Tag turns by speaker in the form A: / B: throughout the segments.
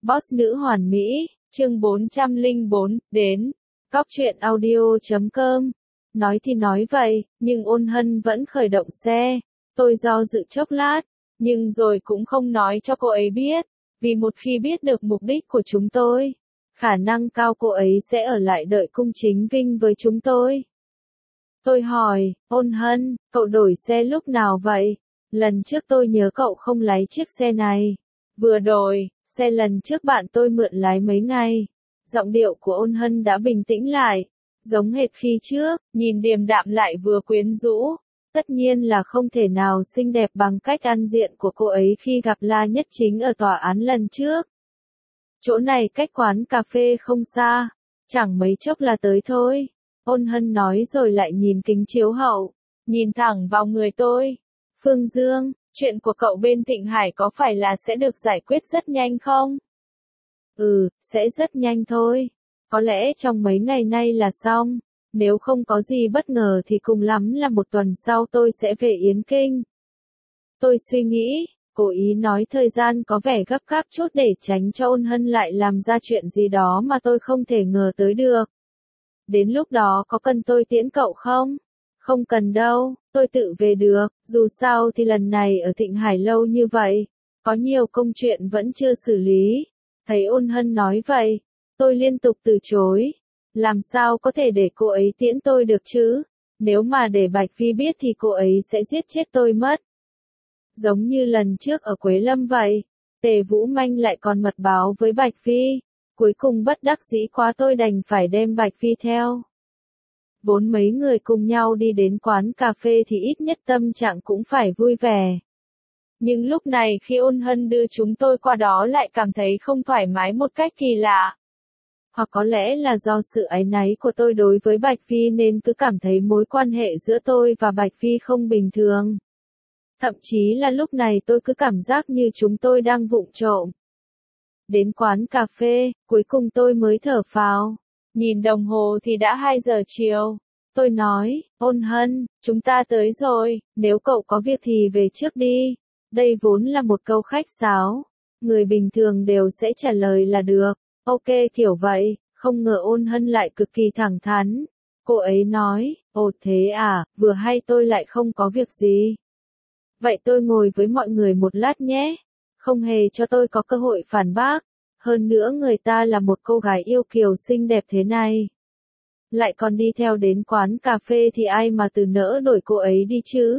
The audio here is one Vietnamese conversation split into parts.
A: Boss nữ hoàn mỹ, chương 404, đến. Cóc truyện audio.com. Nói thì nói vậy, nhưng Ôn Hân vẫn khởi động xe. Tôi do dự chốc lát, nhưng rồi cũng không nói cho cô ấy biết, vì một khi biết được mục đích của chúng tôi, khả năng cao cô ấy sẽ ở lại đợi cung chính Vinh với chúng tôi. Tôi hỏi, Ôn Hân, cậu đổi xe lúc nào vậy? Lần trước tôi nhớ cậu không lái chiếc xe này. Vừa đổi, xe lần trước bạn tôi mượn lái mấy ngày. Giọng điệu của Ôn Hân đã bình tĩnh lại, giống hệt khi trước, nhìn điềm đạm lại vừa quyến rũ. Tất nhiên là không thể nào xinh đẹp bằng cách ăn diện của cô ấy khi gặp La Nhất Chính ở tòa án lần trước. Chỗ này cách quán cà phê không xa, chẳng mấy chốc là tới thôi. Ôn Hân nói rồi lại nhìn kính chiếu hậu, nhìn thẳng vào người tôi. Phương Dương, chuyện của cậu bên Thịnh Hải có phải là sẽ được giải quyết rất nhanh không? Sẽ rất nhanh thôi. Có lẽ trong mấy ngày nay là xong. Nếu không có gì bất ngờ thì cùng lắm là một tuần sau tôi sẽ về Yến Kinh. Tôi suy nghĩ, cố ý nói thời gian có vẻ gấp gáp chút để tránh cho Ôn Hân lại làm ra chuyện gì đó mà tôi không thể ngờ tới được. Đến lúc đó có cần tôi tiễn cậu không? Không cần đâu, tôi tự về được, dù sao thì lần này ở Thịnh Hải lâu như vậy, có nhiều công chuyện vẫn chưa xử lý. Thấy Ôn Hân nói vậy, tôi liên tục từ chối. Làm sao có thể để cô ấy tiễn tôi được chứ? Nếu mà để Bạch Phi biết thì cô ấy sẽ giết chết tôi mất. Giống như lần trước ở Quế Lâm vậy, Tề Vũ Manh lại còn mật báo với Bạch Phi. Cuối cùng bất đắc dĩ quá tôi đành phải đem Bạch Phi theo. Vốn mấy người cùng nhau đi đến quán cà phê thì ít nhất tâm trạng cũng phải vui vẻ. Nhưng lúc này khi Ôn Hân đưa chúng tôi qua đó lại cảm thấy không thoải mái một cách kỳ lạ. Hoặc có lẽ là do sự áy náy của tôi đối với Bạch Phi nên cứ cảm thấy mối quan hệ giữa tôi và Bạch Phi không bình thường. Thậm chí là lúc này tôi cứ cảm giác như chúng tôi đang vụng trộm. Đến quán cà phê, cuối cùng tôi mới thở phào. Nhìn đồng hồ thì đã 2 giờ chiều. Tôi nói, Ôn Hân, chúng ta tới rồi, nếu cậu có việc thì về trước đi. Đây vốn là một câu khách sáo. Người bình thường đều sẽ trả lời là được. Ok kiểu vậy, không ngờ Ôn Hân lại cực kỳ thẳng thắn. Cô ấy nói, ồ thế à, vừa hay tôi lại không có việc gì. Vậy tôi ngồi với mọi người một lát nhé. Không hề cho tôi có cơ hội phản bác. Hơn nữa người ta là một cô gái yêu kiều xinh đẹp thế này. Lại còn đi theo đến quán cà phê thì ai mà từ nỡ đổi cô ấy đi chứ.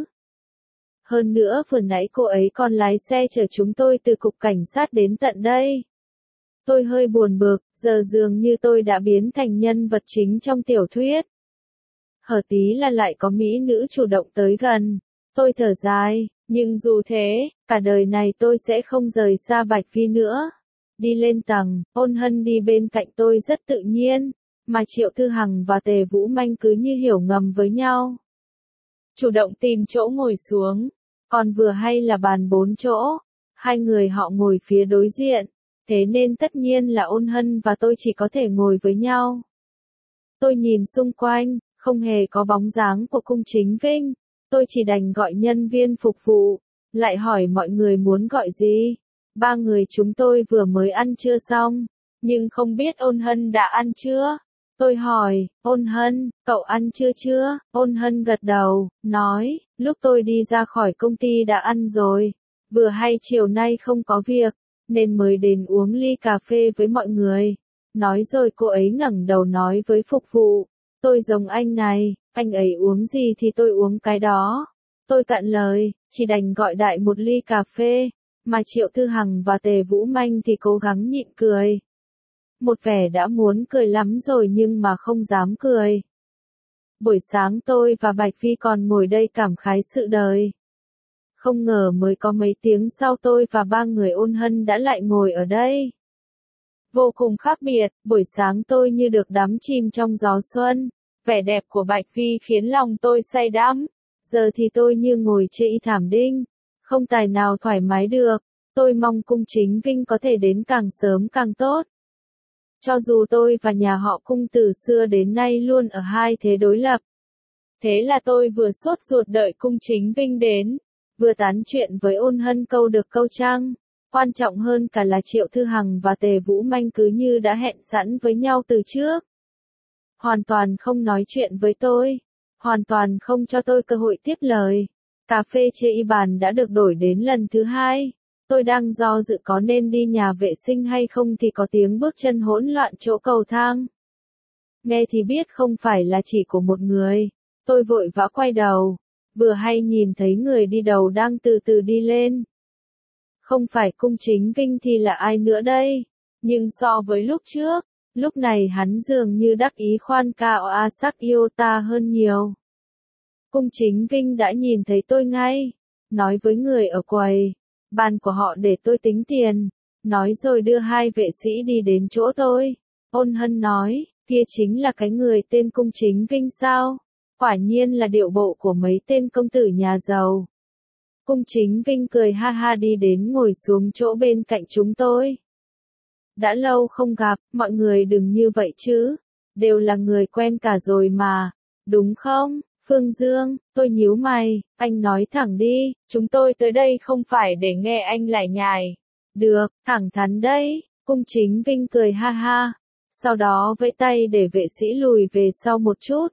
A: Hơn nữa vừa nãy cô ấy còn lái xe chở chúng tôi từ cục cảnh sát đến tận đây. Tôi hơi buồn bực, giờ dường như tôi đã biến thành nhân vật chính trong tiểu thuyết. Hở tí là lại có mỹ nữ chủ động tới gần. Tôi thở dài, nhưng dù thế, cả đời này tôi sẽ không rời xa Bạch Phi nữa. Đi lên tầng, Ôn Hân đi bên cạnh tôi rất tự nhiên, mà Triệu Thư Hằng và Tề Vũ Manh cứ như hiểu ngầm với nhau. Chủ động tìm chỗ ngồi xuống, còn vừa hay là bàn 4 chỗ, hai người họ ngồi phía đối diện, thế nên tất nhiên là Ôn Hân và tôi chỉ có thể ngồi với nhau. Tôi nhìn xung quanh, không hề có bóng dáng của cung chính Vinh, tôi chỉ đành gọi nhân viên phục vụ, lại hỏi mọi người muốn gọi gì. 3 người chúng tôi vừa mới ăn trưa xong, nhưng không biết Ôn Hân đã ăn chưa? Tôi hỏi, Ôn Hân, cậu ăn trưa chưa? Ôn Hân gật đầu, nói, lúc tôi đi ra khỏi công ty đã ăn rồi, vừa hay chiều nay không có việc, nên mới đến uống ly cà phê với mọi người. Nói rồi cô ấy ngẩng đầu nói với phục vụ, tôi giống anh này, anh ấy uống gì thì tôi uống cái đó. Tôi cạn lời, chỉ đành gọi đại một ly cà phê. Mà Triệu Thư Hằng và Tề Vũ Manh thì cố gắng nhịn cười. Một vẻ đã muốn cười lắm rồi nhưng mà không dám cười. Buổi sáng tôi và Bạch Phi còn ngồi đây cảm khái sự đời. Không ngờ mới có mấy tiếng sau tôi và 3 người Ôn Hân đã lại ngồi ở đây. Vô cùng khác biệt, buổi sáng tôi như được đắm chìm trong gió xuân. Vẻ đẹp của Bạch Phi khiến lòng tôi say đắm. Giờ thì tôi như ngồi trên thảm đinh. Không tài nào thoải mái được, tôi mong cung chính Vinh có thể đến càng sớm càng tốt. Cho dù tôi và nhà họ cung từ xưa đến nay luôn ở hai thế đối lập. Thế là tôi vừa sốt ruột đợi cung chính Vinh đến, vừa tán chuyện với Ôn Hân câu được câu trăng. Quan trọng hơn cả là Triệu Thư Hằng và Tề Vũ Manh cứ như đã hẹn sẵn với nhau từ trước. Hoàn toàn không nói chuyện với tôi. Hoàn toàn không cho tôi cơ hội tiếp lời. Cà phê trên bàn đã được đổi đến lần thứ 2. Tôi đang do dự có nên đi nhà vệ sinh hay không thì có tiếng bước chân hỗn loạn chỗ cầu thang. Nghe thì biết không phải là chỉ của một người. Tôi vội vã quay đầu. Vừa hay nhìn thấy người đi đầu đang từ từ đi lên. Không phải Cung Chính Vinh thì là ai nữa đây? Nhưng so với lúc trước, lúc này hắn dường như đắc ý khoan cao a sắc yêu ta hơn nhiều. Cung Chính Vinh đã nhìn thấy tôi ngay. Nói với người ở quầy. Bàn của họ để tôi tính tiền. Nói rồi đưa 2 vệ sĩ đi đến chỗ tôi. Ôn Hân nói, kia chính là cái người tên Cung Chính Vinh sao? Quả nhiên là điệu bộ của mấy tên công tử nhà giàu. Cung Chính Vinh cười ha ha đi đến ngồi xuống chỗ bên cạnh chúng tôi. Đã lâu không gặp, mọi người đừng như vậy chứ. Đều là người quen cả rồi mà. Đúng không, Phương Dương? Tôi nhíu mày, anh nói thẳng đi, chúng tôi tới đây không phải để nghe anh lải nhải. Được, thẳng thắn đấy, Cung Chính Vinh cười ha ha. Sau đó vẫy tay để vệ sĩ lùi về sau một chút.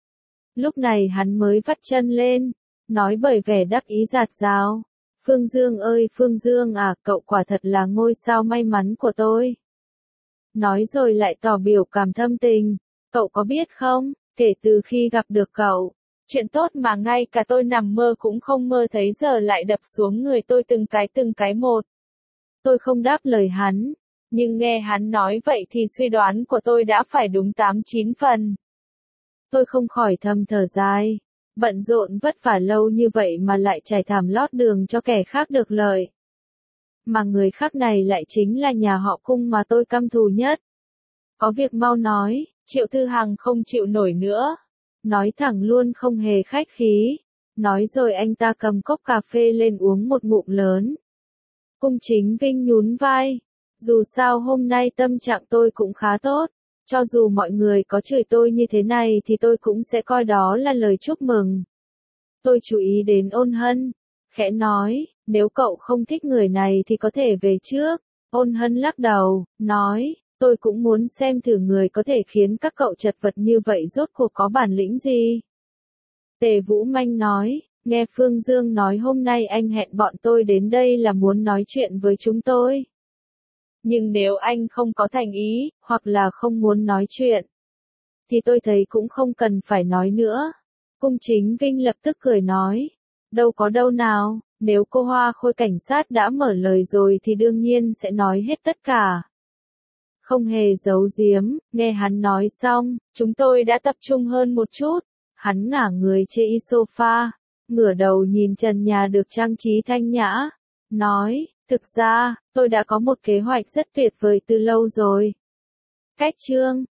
A: Lúc này hắn mới vắt chân lên, nói bởi vẻ đắc ý rạt rào. Phương Dương ơi Phương Dương à, cậu quả thật là ngôi sao may mắn của tôi. Nói rồi lại tỏ biểu cảm thâm tình. Cậu có biết không, kể từ khi gặp được cậu, chuyện tốt mà ngay cả tôi nằm mơ cũng không mơ thấy giờ lại đập xuống người tôi từng cái một. Tôi không đáp lời hắn, nhưng nghe hắn nói vậy thì suy đoán của tôi đã phải đúng 8-9 phần. Tôi không khỏi thầm thở dài. Bận rộn vất vả lâu như vậy mà lại trải thảm lót đường cho kẻ khác được lợi. Mà người khác này lại chính là nhà họ Cung mà tôi căm thù nhất. Có việc mau nói, Triệu Thư Hằng không chịu nổi nữa. Nói thẳng luôn không hề khách khí. Nói rồi anh ta cầm cốc cà phê lên uống một ngụm lớn. Cung Chính Vinh nhún vai. Dù sao hôm nay tâm trạng tôi cũng khá tốt. Cho dù mọi người có chửi tôi như thế này thì tôi cũng sẽ coi đó là lời chúc mừng. Tôi chú ý đến Ôn Hân. Khẽ nói, nếu cậu không thích người này thì có thể về trước. Ôn Hân lắc đầu, nói, tôi cũng muốn xem thử người có thể khiến các cậu chật vật như vậy rốt cuộc có bản lĩnh gì. Tề Vũ Manh nói, nghe Phương Dương nói hôm nay anh hẹn bọn tôi đến đây là muốn nói chuyện với chúng tôi. Nhưng nếu anh không có thành ý, hoặc là không muốn nói chuyện, thì tôi thấy cũng không cần phải nói nữa. Cung Chính Vinh lập tức cười nói, đâu có đâu nào, nếu cô Hoa Khôi cảnh sát đã mở lời rồi thì đương nhiên sẽ nói hết tất cả. Không hề giấu giếm, nghe hắn nói xong, chúng tôi đã tập trung hơn một chút. Hắn ngả người trên sofa, ngửa đầu nhìn trần nhà được trang trí thanh nhã, nói, thực ra, tôi đã có một kế hoạch rất tuyệt vời từ lâu rồi. Cách chương